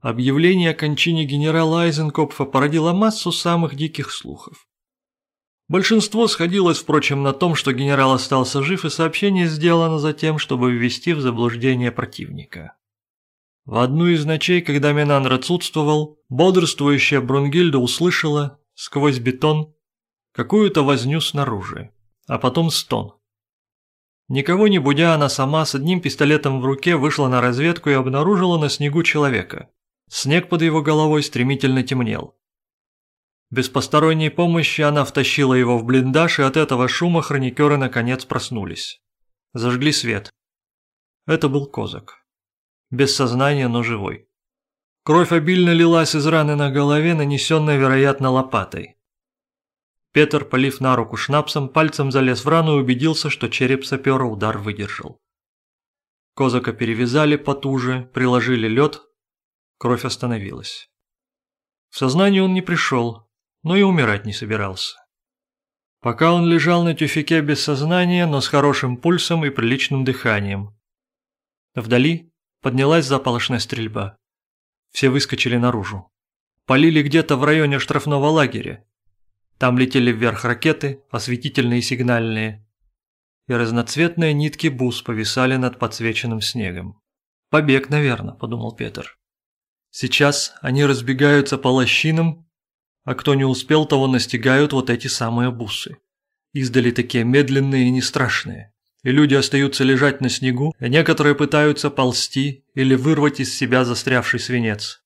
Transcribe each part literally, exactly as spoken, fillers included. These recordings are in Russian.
Объявление о кончине генерала Айзенкопфа породило массу самых диких слухов. Большинство сходилось, впрочем, на том, что генерал остался жив, и сообщение сделано за тем, чтобы ввести в заблуждение противника. В одну из ночей, когда Менандр отсутствовал, бодрствующая Брунгильда услышала, сквозь бетон, какую-то возню снаружи, а потом стон. Никого не будя, она сама с одним пистолетом в руке вышла на разведку и обнаружила на снегу человека. Снег под его головой стремительно темнел. Без посторонней помощи она втащила его в блиндаж, и от этого шума хроникеры наконец проснулись. Зажгли свет. Это был Козак. Без сознания, но живой. Кровь обильно лилась из раны на голове, нанесенной, вероятно, лопатой. Петр, полив на руку шнапсом, пальцем залез в рану и убедился, что череп сапера удар выдержал. Козака перевязали потуже, приложили лед. Кровь остановилась. В сознание он не пришел, но и умирать не собирался. Пока он лежал на тюфяке без сознания, но с хорошим пульсом и приличным дыханием. Вдали поднялась заполошная стрельба. Все выскочили наружу. Полили где-то в районе штрафного лагеря. Там летели вверх ракеты, осветительные и сигнальные. И разноцветные нитки бус повисали над подсвеченным снегом. «Побег, наверное», – подумал Петр. Сейчас они разбегаются по лощинам, а кто не успел, того настигают вот эти самые бусы. Издали такие медленные и нестрашные. И люди остаются лежать на снегу, а некоторые пытаются ползти или вырвать из себя застрявший свинец.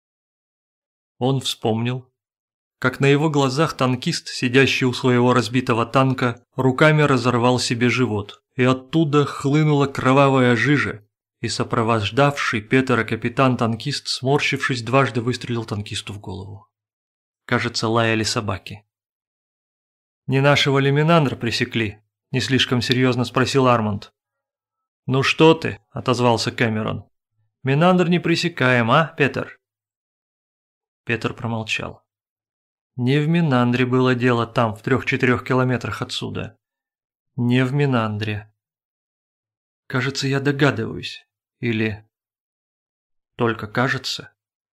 Он вспомнил, как на его глазах танкист, сидящий у своего разбитого танка, руками разорвал себе живот, и оттуда хлынула кровавая жижа, и сопровождавший Петера капитан-танкист, сморщившись, дважды выстрелил танкисту в голову. Кажется, лаяли собаки. «Не нашего ли Менандра пресекли?» – не слишком серьезно спросил Арманд. «Ну что ты?» – отозвался Кэмерон. «Менандр не пресекаем, а, Петер?» Петр промолчал. Не в Менандре было дело там, в трех-четырех километрах отсюда. Не в Менандре. Кажется, я догадываюсь. Или... Только кажется.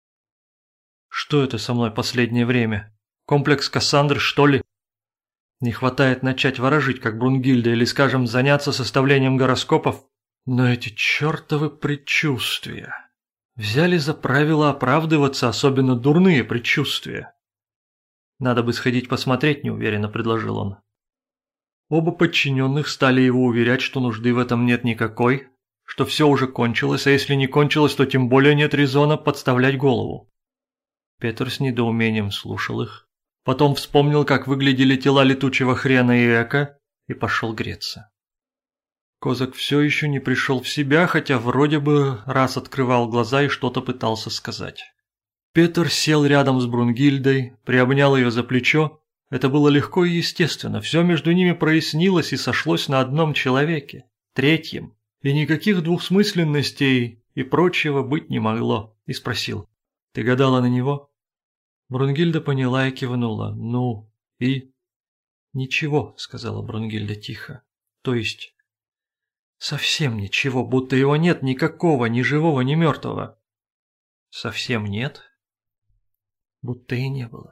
Что это со мной последнее время? Комплекс Кассандры, что ли? Не хватает начать ворожить, как Брунгильда, или, скажем, заняться составлением гороскопов? Но эти чертовы предчувствия. Взяли за правило оправдываться, особенно дурные предчувствия. Надо бы сходить посмотреть, неуверенно предложил он. Оба подчиненных стали его уверять, что нужды в этом нет никакой, что все уже кончилось, а если не кончилось, то тем более нет резона подставлять голову. Петр с недоумением слушал их, потом вспомнил, как выглядели тела летучего хрена и эко, и пошел греться. Козак все еще не пришел в себя, хотя вроде бы раз открывал глаза и что-то пытался сказать. Петр сел рядом с Брунгильдой, приобнял ее за плечо. Это было легко и естественно, все между ними прояснилось и сошлось на одном человеке, третьем, и никаких двухсмысленностей и прочего быть не могло, и спросил: «Ты гадала на него?» Брунгильда поняла и кивнула. «Ну, и?» «Ничего», — сказала Брунгильда тихо, — «то есть совсем ничего, будто его нет никакого, ни живого, ни мертвого». «Совсем нет?» «Будто и не было».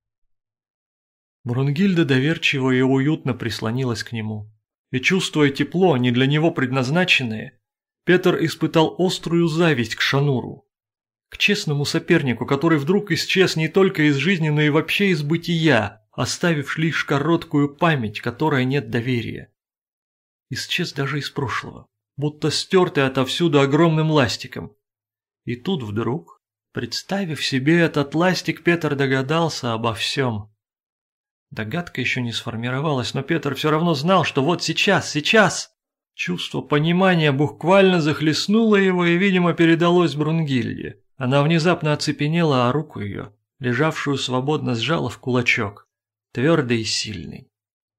Брунгильда доверчиво и уютно прислонилась к нему. И, чувствуя тепло, не для него предназначенное, Петр испытал острую зависть к Шануру, к честному сопернику, который вдруг исчез не только из жизни, но и вообще из бытия, оставив лишь короткую память, которой нет доверия. Исчез даже из прошлого, будто стертый отовсюду огромным ластиком. И тут вдруг, представив себе этот ластик, Петр догадался обо всем. Догадка еще не сформировалась, но Петр все равно знал, что вот сейчас, сейчас... Чувство понимания буквально захлестнуло его и, видимо, передалось Брунгильде. Она внезапно оцепенела, а руку ее, лежавшую свободно, сжала в кулачок, твердый и сильный.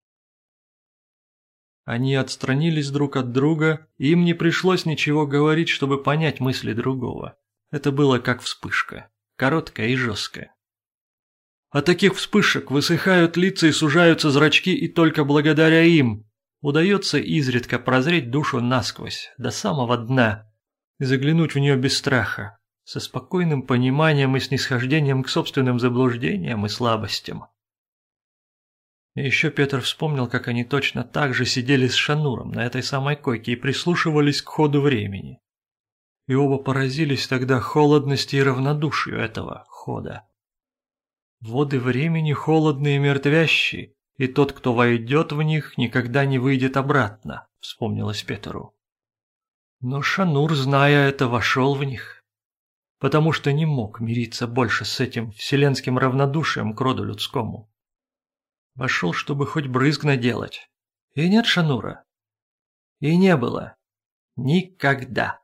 Они отстранились друг от друга, и им не пришлось ничего говорить, чтобы понять мысли другого. Это было как вспышка, короткая и жесткая. От таких вспышек высыхают лица и сужаются зрачки, и только благодаря им удается изредка прозреть душу насквозь, до самого дна, и заглянуть в нее без страха, со спокойным пониманием и снисхождением к собственным заблуждениям и слабостям. И еще Петр вспомнил, как они точно так же сидели с Шануром на этой самой койке и прислушивались к ходу времени. И оба поразились тогда холодности и равнодушию этого хода. Воды времени холодные и мертвящие, и тот, кто войдет в них, никогда не выйдет обратно, вспомнилось Петру. Но Шанур, зная это, вошел в них, потому что не мог мириться больше с этим вселенским равнодушием к роду людскому. Вошел, чтобы хоть брызг наделать. И нет Шанура. И не было. Никогда.